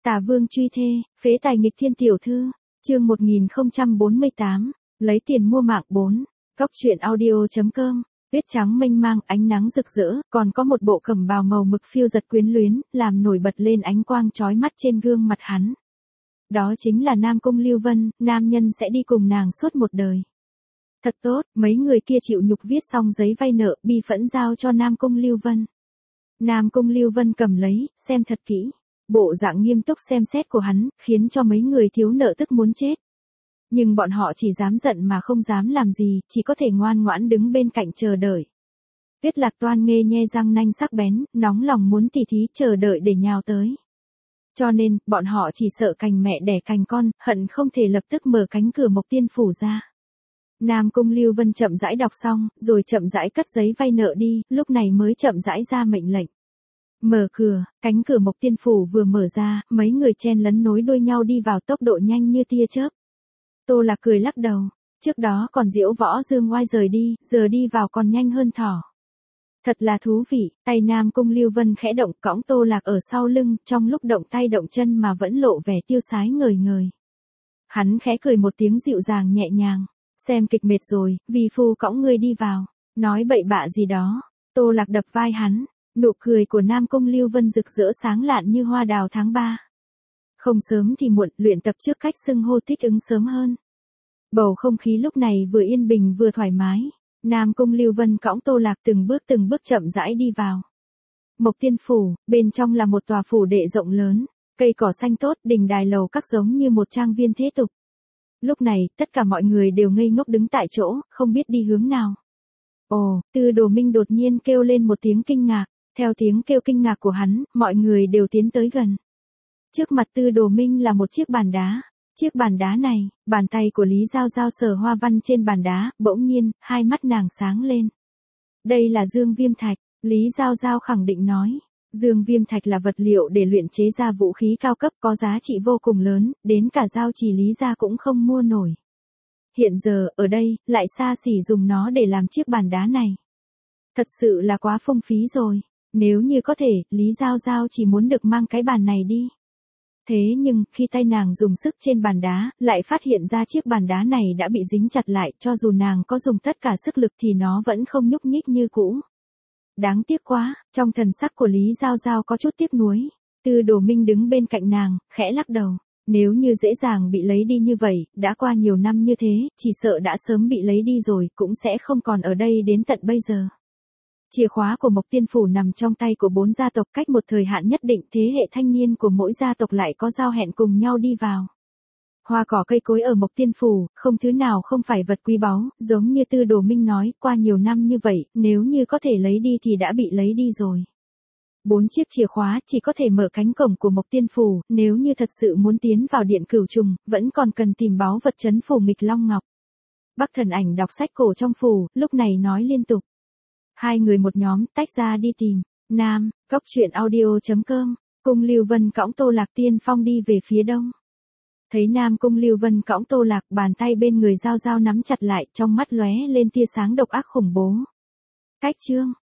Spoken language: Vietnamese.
Tà Vương truy thê, phế tài nghịch thiên tiểu thư, chương 1048, lấy tiền mua mạng 4, Cóc truyện audio.com, tuyết trắng mênh mang ánh nắng rực rỡ, còn có một bộ cẩm bào màu mực phiêu giật quyến luyến, làm nổi bật lên ánh quang chói mắt trên gương mặt hắn. Đó chính là Nam Cung Lưu Vân, nam nhân sẽ đi cùng nàng suốt một đời. Thật tốt, mấy người kia chịu nhục viết xong giấy vay nợ, bi phẫn giao cho Nam Cung Lưu Vân. Nam Cung Lưu Vân cầm lấy, xem thật kỹ. Bộ dạng nghiêm túc xem xét của hắn, khiến cho mấy người thiếu nợ tức muốn chết. Nhưng bọn họ chỉ dám giận mà không dám làm gì, chỉ có thể ngoan ngoãn đứng bên cạnh chờ đợi. Tuyết Lạc Toan nghe nhe răng nanh sắc bén, nóng lòng muốn tỉ thí chờ đợi để nhào tới. Cho nên, bọn họ chỉ sợ cành mẹ đẻ cành con, hận không thể lập tức mở cánh cửa Mộc Tiên Phủ ra. Nam Cung Lưu Vân chậm rãi đọc xong, rồi chậm rãi cất giấy vay nợ đi, lúc này mới chậm rãi ra mệnh lệnh. Mở cửa, cánh cửa Mộc Tiên Phủ vừa mở ra, mấy người chen lấn nối đuôi nhau đi vào tốc độ nhanh như tia chớp. Tô Lạc cười lắc đầu, trước đó còn diễu võ dương oai rời đi, giờ đi vào còn nhanh hơn thỏ. Thật là thú vị, tay Nam Cung Lưu Vân khẽ động cõng Tô Lạc ở sau lưng, trong lúc động tay động chân mà vẫn lộ vẻ tiêu sái ngời ngời. Hắn khẽ cười một tiếng dịu dàng nhẹ nhàng, xem kịch mệt rồi, vì phu cõng ngươi đi vào, nói bậy bạ gì đó. Tô Lạc đập vai hắn, nụ cười của Nam Cung Lưu Vân rực rỡ sáng lạn như hoa đào tháng 3. Không sớm thì muộn, luyện tập trước cách xưng hô thích ứng sớm hơn. Bầu không khí lúc này vừa yên bình vừa thoải mái. Nam Cung Lưu Vân cõng Tô Lạc từng bước chậm rãi đi vào. Mộc Tiên Phủ, bên trong là một tòa phủ đệ rộng lớn, cây cỏ xanh tốt, đình đài lầu các giống như một trang viên thế tục. Lúc này, tất cả mọi người đều ngây ngốc đứng tại chỗ, không biết đi hướng nào. Ồ, Tư Đồ Minh đột nhiên kêu lên một tiếng kinh ngạc, theo tiếng kêu kinh ngạc của hắn, mọi người đều tiến tới gần. Trước mặt Tư Đồ Minh là một chiếc bàn đá. Chiếc bàn đá này, bàn tay của Lý Giao Giao sờ hoa văn trên bàn đá, bỗng nhiên, hai mắt nàng sáng lên. Đây là dương viêm thạch, Lý Giao Giao khẳng định nói. Dương viêm thạch là vật liệu để luyện chế ra vũ khí cao cấp có giá trị vô cùng lớn, đến cả Giao Trì Lý gia cũng không mua nổi. Hiện giờ, ở đây, lại xa xỉ dùng nó để làm chiếc bàn đá này. Thật sự là quá phung phí rồi, nếu như có thể, Lý Giao Giao chỉ muốn được mang cái bàn này đi. Thế nhưng, khi tay nàng dùng sức trên bàn đá, lại phát hiện ra chiếc bàn đá này đã bị dính chặt lại, cho dù nàng có dùng tất cả sức lực thì nó vẫn không nhúc nhích như cũ. Đáng tiếc quá, trong thần sắc của Lý Giao Giao có chút tiếc nuối. Tư Đồ Minh đứng bên cạnh nàng, khẽ lắc đầu. Nếu như dễ dàng bị lấy đi như vậy, đã qua nhiều năm như thế, chỉ sợ đã sớm bị lấy đi rồi, cũng sẽ không còn ở đây đến tận bây giờ. Chìa khóa của Mộc Tiên Phủ nằm trong tay của 4 gia tộc, cách một thời hạn nhất định, thế hệ thanh niên của mỗi gia tộc lại có giao hẹn cùng nhau đi vào. Hoa cỏ cây cối ở Mộc Tiên Phủ, không thứ nào không phải vật quý báu, giống như Tư Đồ Minh nói, qua nhiều năm như vậy, nếu như có thể lấy đi thì đã bị lấy đi rồi. 4 chiếc chìa khóa chỉ có thể mở cánh cổng của Mộc Tiên Phủ, nếu như thật sự muốn tiến vào điện Cửu Trùng, vẫn còn cần tìm báu vật trấn phủ nghịch long ngọc. Bắc Thần Ảnh đọc sách cổ trong phủ, lúc này nói liên tục. Hai người một nhóm, tách ra đi tìm. Nam, Cóc truyện audio.com, Cung Lưu Vân cõng Tô Lạc tiên phong đi về phía đông. Thấy Nam Cung Lưu Vân cõng Tô Lạc, bàn tay bên người Giao Giao nắm chặt lại, trong mắt lóe lên tia sáng độc ác khủng bố. Cách chương,